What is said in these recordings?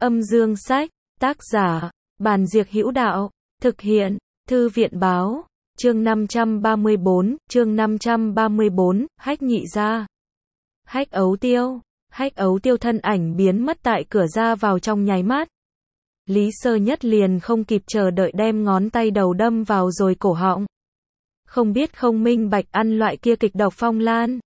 Âm dương sách, tác giả, Bàn Diệc Hữu Đạo, thực hiện, Thư viện Báo, chương 534, Hách Nhị Gia. Hách Ấu Tiêu thân ảnh biến mất tại cửa ra vào trong nháy mắt. Lý Sơ Nhất liền không kịp chờ đợi đem ngón tay đầu đâm vào rồi cổ họng. Không biết không minh bạch ăn loại kia kịch độc phong lan.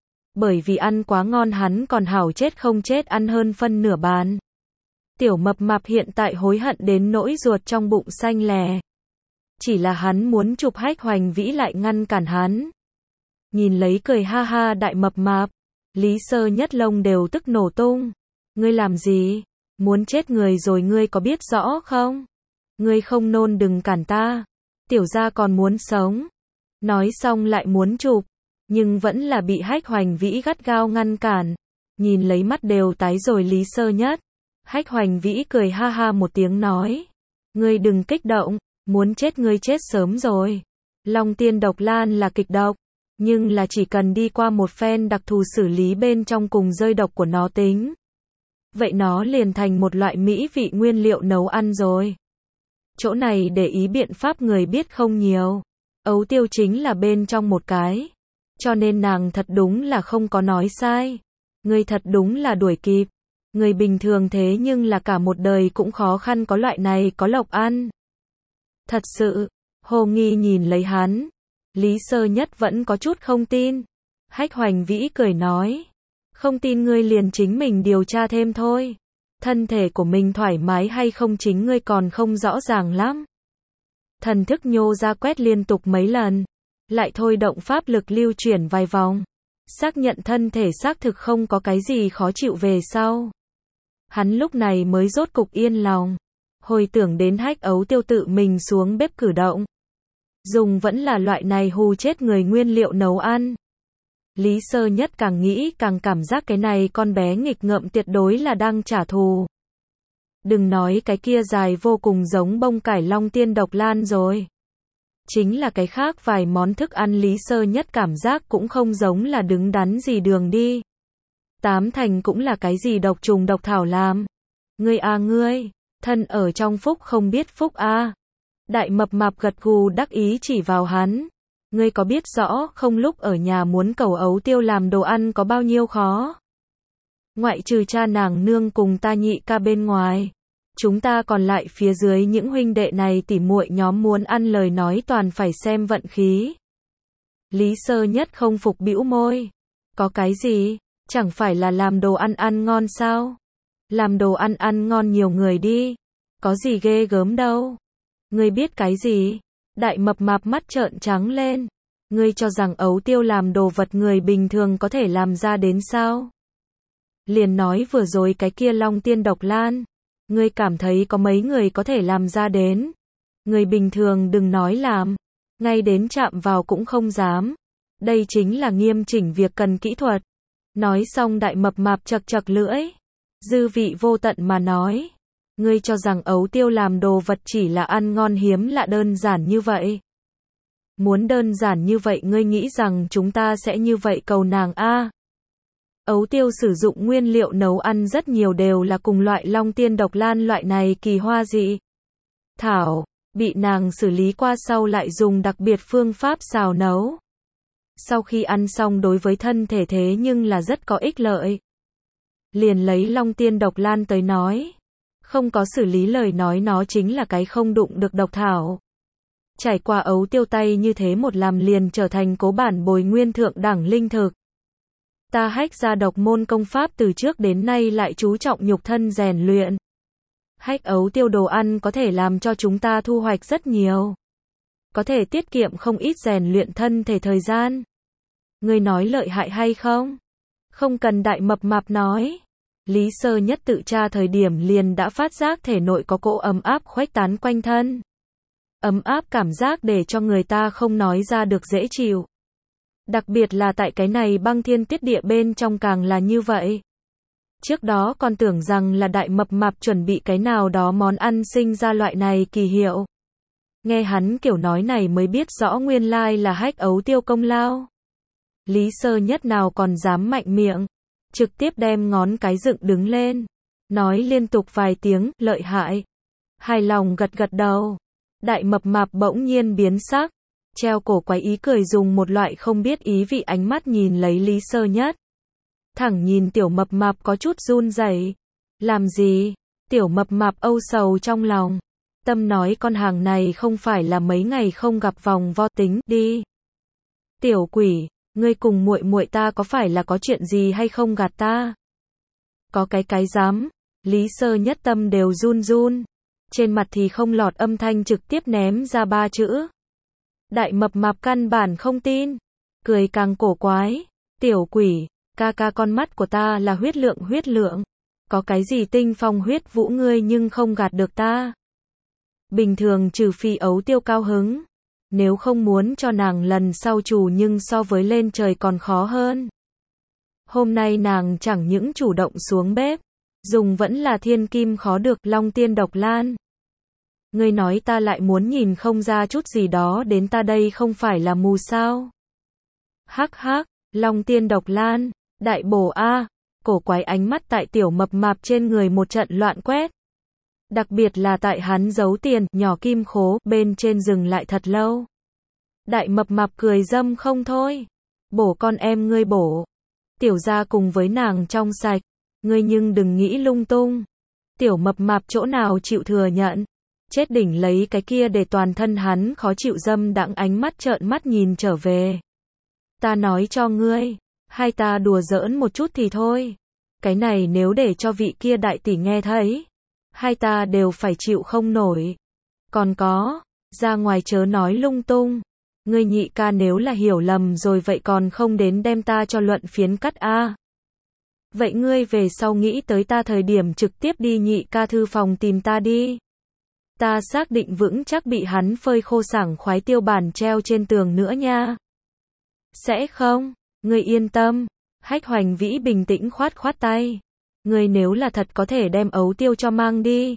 Bởi vì ăn quá ngon hắn còn hảo chết không chết ăn hơn phân nửa bàn. Tiểu mập mạp hiện tại hối hận đến nỗi ruột trong bụng xanh lè. Chỉ là hắn muốn chụp Hách Hoành Vĩ lại ngăn cản hắn. Nhìn lấy cười ha ha đại mập mạp, Lý Sơ Nhất lông đều tức nổ tung. Ngươi làm gì? Muốn chết người rồi ngươi có biết rõ không? Ngươi không nôn đừng cản ta. Tiểu gia còn muốn sống. Nói xong lại muốn chụp, nhưng vẫn là bị Hách Hoành Vĩ gắt gao ngăn cản. Nhìn lấy mắt đều tái rồi Lý Sơ Nhất. Hách Hoành Vĩ cười ha ha một tiếng nói. Ngươi đừng kích động, muốn chết ngươi chết sớm rồi. Long tiên độc lan là kịch độc, nhưng là chỉ cần đi qua một phen đặc thù xử lý bên trong cùng rơi độc của nó tính. Vậy nó liền thành một loại mỹ vị nguyên liệu nấu ăn rồi. Chỗ này để ý biện pháp người biết không nhiều. Ấu Tiêu chính là bên trong một cái. Cho nên nàng thật đúng là không có nói sai. Ngươi thật đúng là đuổi kịp. Người bình thường thế nhưng là cả một đời cũng khó khăn có loại này có lộc ăn. Thật sự, Hồ Nghi nhìn lấy hắn. Lý Sơ Nhất vẫn có chút không tin. Hách Hoành Vĩ cười nói. Không tin ngươi liền chính mình điều tra thêm thôi. Thân thể của mình thoải mái hay không chính ngươi còn không rõ ràng lắm. Thần thức nhô ra quét liên tục mấy lần. Lại thôi động pháp lực lưu chuyển vài vòng. Xác nhận thân thể xác thực không có cái gì khó chịu về sau. Hắn lúc này mới rốt cục yên lòng. Hồi tưởng đến Hách Ấu Tiêu tự mình xuống bếp cử động. Dùng vẫn là loại này hù chết người nguyên liệu nấu ăn. Lý Sơ Nhất càng nghĩ càng cảm giác cái này con bé nghịch ngợm tuyệt đối là đang trả thù. Đừng nói cái kia dài vô cùng giống bông cải long tiên độc lan rồi. Chính là cái khác vài món thức ăn Lý Sơ Nhất cảm giác cũng không giống là đứng đắn gì đường đi. Tám thành cũng là cái gì độc trùng độc thảo làm. Ngươi à ngươi, thân ở trong phúc không biết phúc à. Đại mập mạp gật gù đắc ý chỉ vào hắn. Ngươi có biết rõ không lúc ở nhà muốn cầu Ấu Tiêu làm đồ ăn có bao nhiêu khó? Ngoại trừ cha nàng nương cùng ta nhị ca bên ngoài. Chúng ta còn lại phía dưới những huynh đệ này tỉ muội nhóm muốn ăn lời nói toàn phải xem vận khí. Lý Sơ Nhất không phục bĩu môi. Có cái gì? Chẳng phải là làm đồ ăn ăn ngon sao? Làm đồ ăn ăn ngon nhiều người đi. Có gì ghê gớm đâu. Ngươi biết cái gì? Đại mập mạp mắt trợn trắng lên. Ngươi cho rằng Ấu Tiêu làm đồ vật người bình thường có thể làm ra đến sao? Liền nói vừa rồi cái kia long tiên độc lan. Ngươi cảm thấy có mấy người có thể làm ra đến. Người bình thường đừng nói làm. Ngay đến chạm vào cũng không dám. Đây chính là nghiêm chỉnh việc cần kỹ thuật. Nói xong đại mập mạp chật chật lưỡi. Dư vị vô tận mà nói. Ngươi cho rằng Ấu Tiêu làm đồ vật chỉ là ăn ngon hiếm lạ đơn giản như vậy. Muốn đơn giản như vậy ngươi nghĩ rằng chúng ta sẽ như vậy cầu nàng a? Ấu Tiêu sử dụng nguyên liệu nấu ăn rất nhiều đều là cùng loại long tiên độc lan loại này kỳ hoa dị thảo, bị nàng xử lý qua sau lại dùng đặc biệt phương pháp xào nấu. Sau khi ăn xong đối với thân thể thế nhưng là rất có ích lợi. Liền lấy long tiên độc lan tới nói. Không có xử lý lời nói nó chính là cái không đụng được độc thảo. Trải qua Ấu Tiêu tay như thế một làm liền trở thành cố bản bồi nguyên thượng đẳng linh thực. Ta Hách gia độc môn công pháp từ trước đến nay lại chú trọng nhục thân rèn luyện. Hách Ấu Tiêu đồ ăn có thể làm cho chúng ta thu hoạch rất nhiều. Có thể tiết kiệm không ít rèn luyện thân thể thời gian. Ngươi nói lợi hại hay không? Không cần đại mập mạp nói. Lý Sơ Nhất tự tra thời điểm liền đã phát giác thể nội có cỗ ấm áp khuếch tán quanh thân. Ấm áp cảm giác để cho người ta không nói ra được dễ chịu. Đặc biệt là tại cái này băng thiên tuyết địa bên trong càng là như vậy. Trước đó còn tưởng rằng là đại mập mạp chuẩn bị cái nào đó món ăn sinh ra loại này kỳ hiệu. Nghe hắn kiểu nói này mới biết rõ nguyên lai là Hách Ấu Tiêu công lao. Lý Sơ Nhất nào còn dám mạnh miệng. Trực tiếp đem ngón cái dựng đứng lên. nói liên tục vài tiếng, lợi hại. Hài lòng gật gật đầu. Đại mập mạp bỗng nhiên biến sắc, treo cổ quái ý cười dùng một loại không biết ý vị ánh mắt nhìn lấy Lý Sơ Nhất. Thẳng nhìn tiểu mập mạp có chút run rẩy. Làm gì? Tiểu mập mạp âu sầu trong lòng. Tâm nói con hàng này không phải là mấy ngày không gặp vòng vo tính đi. Tiểu quỷ, ngươi cùng muội muội ta có phải là có chuyện gì hay không gạt ta? Có cái dám. Lý Sơ Nhất tâm đều run run. Trên mặt thì không lọt âm thanh trực tiếp ném ra 3 chữ. Đại mập mạp căn bản không tin. Cười càng cổ quái. Tiểu quỷ, ca con mắt của ta là huyết lượng. Có cái gì tinh phong huyết vũ ngươi nhưng không gạt được ta. Bình thường trừ phi ấu tiêu cao hứng. Nếu không muốn cho nàng lần sau chủ nhưng so với lên trời còn khó hơn. Hôm nay nàng chẳng những chủ động xuống bếp. Dùng vẫn là thiên kim khó được long tiên độc lan. Ngươi nói ta lại muốn nhìn không ra chút gì đó đến ta đây không phải là mù sao. Hắc hắc, long tiên độc lan, đại bổ a. Cổ quái ánh mắt tại tiểu mập mạp trên người một trận loạn quét. Đặc biệt là tại hắn giấu tiền, nhỏ kim khố, bên trên dừng lại thật lâu. Đại mập mạp cười dâm không thôi. Bổ con em ngươi bổ. Tiểu gia cùng với nàng trong sạch. Ngươi nhưng đừng nghĩ lung tung. Tiểu mập mạp chỗ nào chịu thừa nhận. Chết đỉnh lấy cái kia để toàn thân hắn khó chịu dâm đãng ánh mắt trợn mắt nhìn trở về. Ta nói cho ngươi. Hai ta đùa giỡn một chút thì thôi. Cái này nếu để cho vị kia đại tỷ nghe thấy. Hai ta đều phải chịu không nổi. Còn có. Ra ngoài chớ nói lung tung. Ngươi nhị ca nếu là hiểu lầm rồi vậy còn không đến đem ta cho luận phiến cắt a. Vậy ngươi về sau nghĩ tới ta thời điểm trực tiếp đi nhị ca thư phòng tìm ta đi. Ta xác định vững chắc bị hắn phơi khô sảng khoái tiêu bản treo trên tường nữa nha. Sẽ không, ngươi yên tâm. Hách Hoành Vĩ bình tĩnh khoát tay. Ngươi nếu là thật có thể đem ấu tiêu cho mang đi.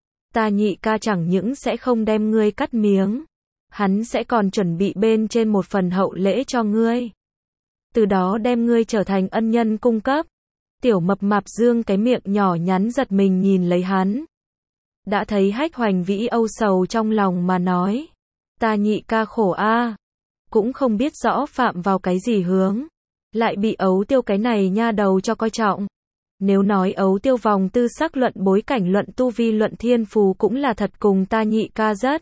Ta nhị ca chẳng những sẽ không đem ngươi cắt miếng. Hắn sẽ còn chuẩn bị bên trên một phần hậu lễ cho ngươi. Từ đó đem ngươi trở thành ân nhân cung cấp. Tiểu mập mạp dương cái miệng nhỏ nhắn giật mình nhìn lấy hắn. Đã thấy Hách Hoành Vĩ âu sầu trong lòng mà nói. Ta nhị ca khổ a. Cũng không biết rõ phạm vào cái gì hướng. Lại bị ấu tiêu cái này nha đầu cho coi trọng. Nếu nói ấu tiêu vòng tư sắc luận bối cảnh luận tu vi luận thiên phú cũng là thật cùng ta nhị ca rất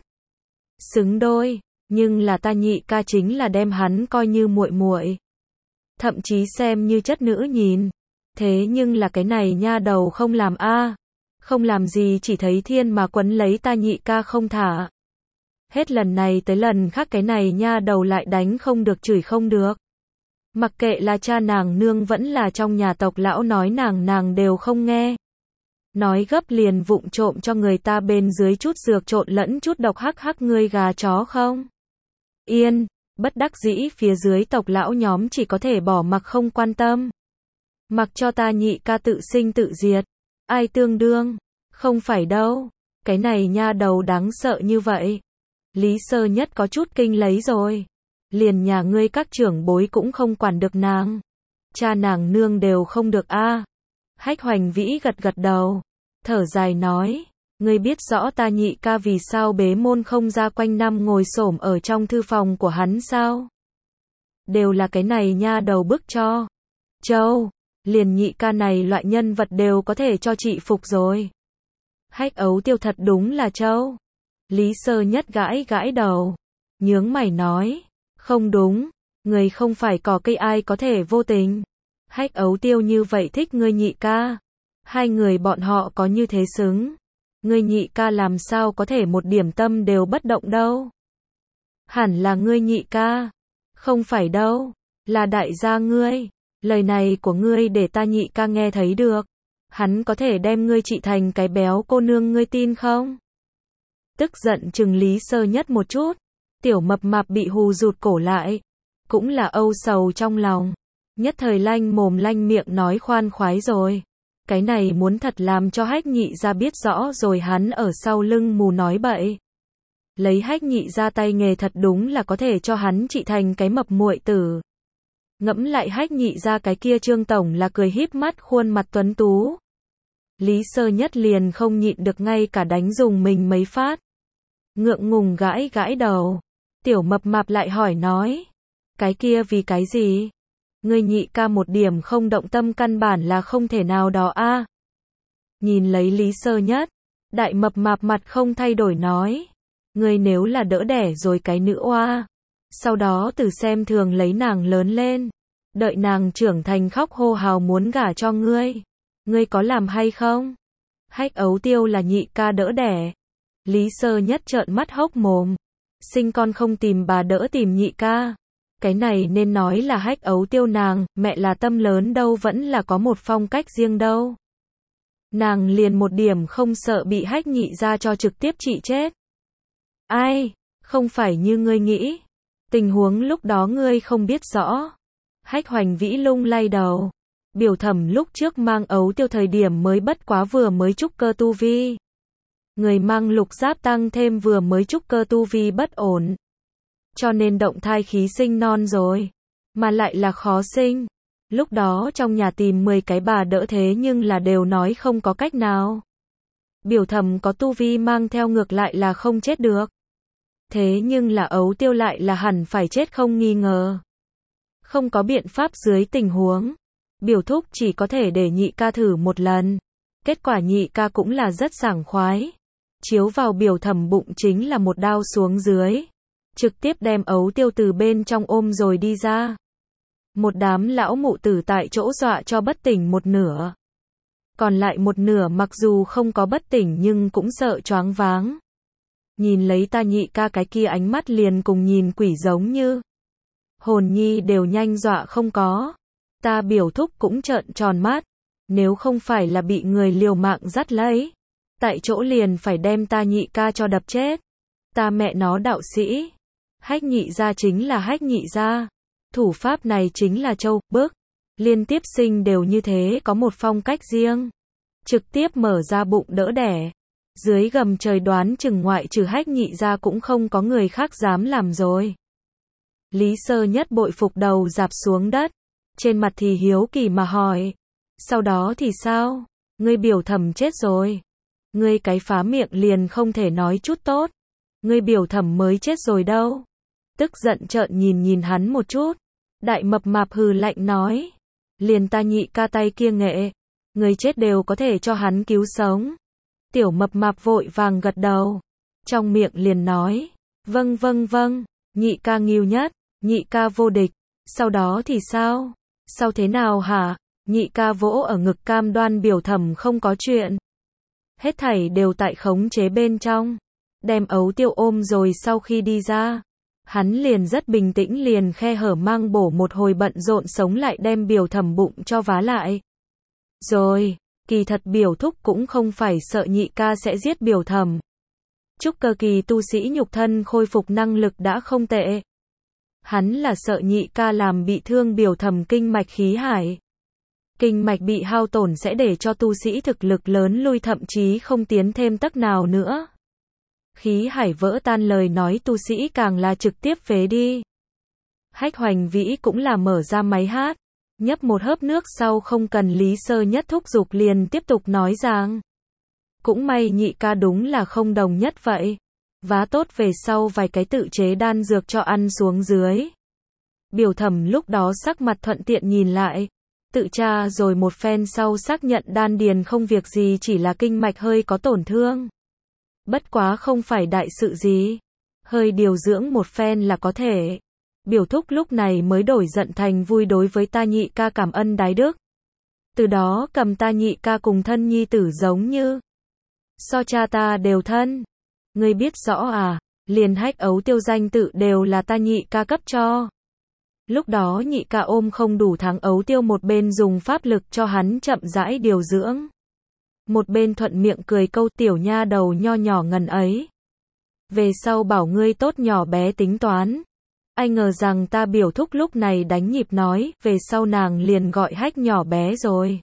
xứng đôi. Nhưng là ta nhị ca chính là đem hắn coi như muội muội. Thậm chí xem như chất nữ nhìn. Thế nhưng là cái này nha đầu không làm a. Không làm gì chỉ thấy thiên mà quấn lấy ta nhị ca không thả. Hết lần này tới lần khác cái này nha đầu lại đánh không được chửi không được. Mặc kệ là cha nàng nương vẫn là trong nhà tộc lão nói nàng đều không nghe. Nói gấp liền vụng trộm cho người ta bên dưới chút dược trộn lẫn chút độc hắc hắc ngươi gà chó không. Yên, bất đắc dĩ phía dưới tộc lão nhóm chỉ có thể bỏ mặc không quan tâm. Mặc cho ta nhị ca tự sinh tự diệt. Ai tương đương? Không phải đâu. Cái này nha đầu đáng sợ như vậy. Lý Sơ Nhất có chút kinh lấy rồi. Liền nhà ngươi các trưởng bối cũng không quản được nàng. Cha nàng nương đều không được a. Hách Hoành Vĩ gật gật đầu. Thở dài nói. Ngươi biết rõ ta nhị ca vì sao bế môn không ra quanh năm ngồi xổm ở trong thư phòng của hắn sao? Đều là cái này nha đầu bức cho. Châu. Liền nhị ca này loại nhân vật đều có thể cho chị phục rồi. Hách ấu tiêu thật đúng là châu. Lý Sơ Nhất gãi đầu. Nhướng mày nói. Không đúng. Người không phải cỏ cây ai có thể vô tình. Hách ấu tiêu như vậy thích ngươi nhị ca. Hai người bọn họ có như thế xứng. Ngươi nhị ca làm sao có thể một điểm tâm đều bất động đâu. Hẳn là ngươi nhị ca. Không phải đâu. Là đại gia ngươi. Lời này của ngươi để ta nhị ca nghe thấy được. Hắn có thể đem ngươi trị thành cái béo cô nương ngươi tin không? Tức giận chừng Lý Sơ Nhất một chút. Tiểu mập mạp bị hù rụt cổ lại. Cũng là âu sầu trong lòng. Nhất thời lanh mồm lanh miệng nói khoan khoái rồi. Cái này muốn thật làm cho Hách nhị ra biết rõ rồi hắn ở sau lưng mù nói bậy. Lấy Hách nhị ra tay nghề thật đúng là có thể cho hắn trị thành cái mập muội tử. Ngẫm lại Hách nhị ra cái kia Trương tổng là cười híp mắt khuôn mặt tuấn tú. Lý Sơ Nhất liền không nhịn được ngay cả đánh dùng mình mấy phát. Ngượng ngùng gãi gãi đầu. Tiểu Mập Mạp lại hỏi nói. Cái kia vì cái gì? Ngươi nhị ca một điểm không động tâm căn bản là không thể nào đó a. Nhìn lấy Lý Sơ Nhất, Đại Mập Mạp mặt không thay đổi nói. Ngươi nếu là đỡ đẻ rồi cái nữ oa, sau đó từ xem thường lấy nàng lớn lên, đợi nàng trưởng thành khóc hô hào muốn gả cho ngươi. Ngươi có làm hay không? Hách Ấu Tiêu là nhị ca đỡ đẻ. Lý Sơ Nhất trợn mắt hốc mồm. Sinh con không tìm bà đỡ tìm nhị ca. Cái này nên nói là Hách Ấu Tiêu nàng, mẹ là tâm lớn đâu vẫn là có một phong cách riêng đâu. Nàng liền một điểm không sợ bị Hách nhị ra cho trực tiếp trị chết. Ai, không phải như ngươi nghĩ. Tình huống lúc đó ngươi không biết rõ. Hách Hoành Vĩ lung lay đầu. Biểu Thẩm lúc trước mang Ấu Tiêu thời điểm mới bất quá vừa mới trúc cơ tu vi. Người mang lục giáp tăng thêm vừa mới trúc cơ tu vi bất ổn. Cho nên động thai khí sinh non rồi. Mà lại là khó sinh. Lúc đó trong nhà tìm 10 cái bà đỡ thế nhưng là đều nói không có cách nào. Biểu Thẩm có tu vi mang theo ngược lại là không chết được. Thế nhưng là Ấu Tiêu lại là hẳn phải chết không nghi ngờ. Không có biện pháp dưới tình huống. Biểu thúc chỉ có thể để nhị ca thử một lần. Kết quả nhị ca cũng là rất sảng khoái. Chiếu vào Biểu Thẩm bụng chính là một đao xuống dưới. Trực tiếp đem Ấu Tiêu từ bên trong ôm rồi đi ra. Một đám lão mụ tử tại chỗ dọa cho bất tỉnh một nửa. Còn lại một nửa mặc dù không có bất tỉnh nhưng cũng sợ choáng váng. Nhìn lấy ta nhị ca cái kia ánh mắt liền cùng nhìn quỷ giống như. Hồn nhi đều nhanh dọa không có. Ta Biểu thúc cũng trợn tròn mắt. Nếu không phải là bị người liều mạng dắt lấy. Tại chỗ liền phải đem ta nhị ca cho đập chết. Ta mẹ nó đạo sĩ. Hách nhị gia chính là Hách nhị gia. Thủ pháp này chính là châu, bức. Liên tiếp sinh đều như thế có một phong cách riêng. Trực tiếp mở ra bụng đỡ đẻ. Dưới gầm trời đoán chừng ngoại trừ Hách nhị gia cũng không có người khác dám làm rồi. Lý Sơ Nhất bội phục đầu dạp xuống đất. Trên mặt thì hiếu kỳ mà hỏi. Sau đó thì sao? Ngươi Biểu Thẩm chết rồi. Ngươi cái phá miệng liền không thể nói chút tốt. Ngươi Biểu Thẩm mới chết rồi đâu. Tức giận trợn nhìn hắn một chút. Đại Mập Mạp hừ lạnh nói. Liền ta nhị ca tay kia nghệ. Người chết đều có thể cho hắn cứu sống. Tiểu Mập Mạp vội vàng gật đầu. Trong miệng liền nói. Vâng vâng vâng. Nhị ca nghiêu nhất. Nhị ca vô địch. Sau đó thì sao? Sau thế nào hả? Nhị ca vỗ ở ngực cam đoan Biểu Thẩm không có chuyện. Hết thảy đều tại khống chế bên trong. Đem Ấu Tiêu ôm rồi sau khi đi ra. Hắn liền rất bình tĩnh liền khe hở mang bổ một hồi bận rộn sống lại đem Biểu Thẩm bụng cho vá lại. Rồi, kỳ thật Biểu thúc cũng không phải sợ nhị ca sẽ giết Biểu Thẩm. Trúc cơ kỳ tu sĩ nhục thân khôi phục năng lực đã không tệ. Hắn là sợ nhị ca làm bị thương Biểu Thẩm kinh mạch khí hải. Kinh mạch bị hao tổn sẽ để cho tu sĩ thực lực lớn lui thậm chí không tiến thêm tấc nào nữa. Khí hải vỡ tan lời nói tu sĩ càng là trực tiếp phế đi. Hách Hoành Vĩ cũng là mở ra máy hát. Nhấp một hớp nước sau không cần Lý Sơ Nhất thúc giục liền tiếp tục nói rằng. Cũng may nhị ca đúng là không đồng nhất vậy. Vá tốt về sau vài cái tự chế đan dược cho ăn xuống dưới. Biểu Thẩm lúc đó sắc mặt thuận tiện nhìn lại. Tự tra rồi một phen sau xác nhận đan điền không việc gì chỉ là kinh mạch hơi có tổn thương. Bất quá không phải đại sự gì. Hơi điều dưỡng một phen là có thể. Biểu thúc lúc này mới đổi giận thành vui đối với ta nhị ca cảm ân đái đức. Từ đó cầm ta nhị ca cùng thân nhi tử giống như. So cha ta đều thân. Ngươi biết rõ à, liền Hách Ấu Tiêu danh tự đều là ta nhị ca cấp cho. Lúc đó nhị ca ôm không đủ tháng Ấu Tiêu một bên dùng pháp lực cho hắn chậm rãi điều dưỡng. Một bên thuận miệng cười câu tiểu nha đầu nho nhỏ ngần ấy. Về sau bảo ngươi tốt nhỏ bé tính toán. Ai ngờ rằng ta Biểu thúc lúc này đánh nhịp nói, về sau nàng liền gọi Hách nhỏ bé rồi.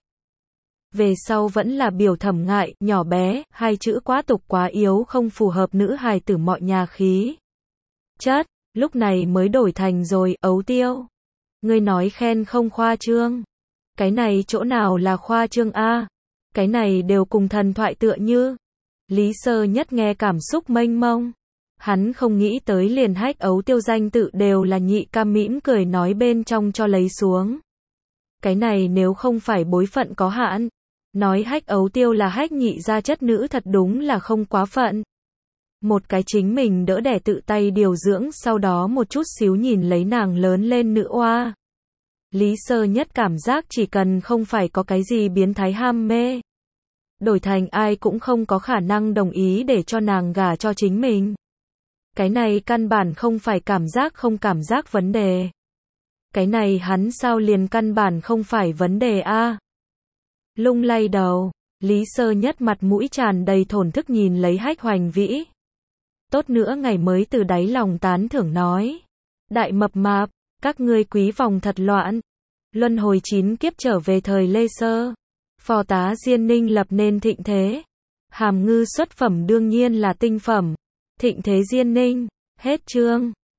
Về sau vẫn là Biểu Thẩm ngại, nhỏ bé, hai chữ quá tục quá yếu không phù hợp nữ hài tử mọi nhà khí. Chất, lúc này mới đổi thành rồi, Ấu Tiêu. Ngươi nói khen không khoa trương. Cái này chỗ nào là khoa trương a? Cái này đều cùng thần thoại tựa như. Lý Sơ Nhất nghe cảm xúc mênh mông. Hắn không nghĩ tới liền Hách Ấu Tiêu danh tự đều là Nhị ca mỉm cười nói bên trong cho lấy xuống. Cái này nếu không phải bối phận có hạn, nói Hách Ấu Tiêu là Hách nhị gia chất nữ thật đúng là không quá phận. Một cái chính mình đỡ đẻ tự tay điều dưỡng sau đó một chút xíu nhìn lấy nàng lớn lên nữ oa. Lý Sơ Nhất cảm giác chỉ cần không phải có cái gì biến thái ham mê, đổi thành ai cũng không có khả năng đồng ý để cho nàng gả cho chính mình. Cái này căn bản không phải không cảm giác vấn đề. Cái này hắn sao liền căn bản không phải vấn đề a? Lung lay đầu, Lý Sơ Nhất mặt mũi tràn đầy thổn thức nhìn lấy Hách Hoành Vĩ. Tốt nữa ngày mới từ đáy lòng tán thưởng nói. Đại mập mạp, các ngươi quý vòng thật loạn. Luân hồi 9 kiếp trở về thời Lê Sơ. Phò tá Diên Ninh lập nên thịnh thế. Hàm ngư xuất phẩm đương nhiên là tinh phẩm. Thịnh thế Diên Ninh. Hết chương.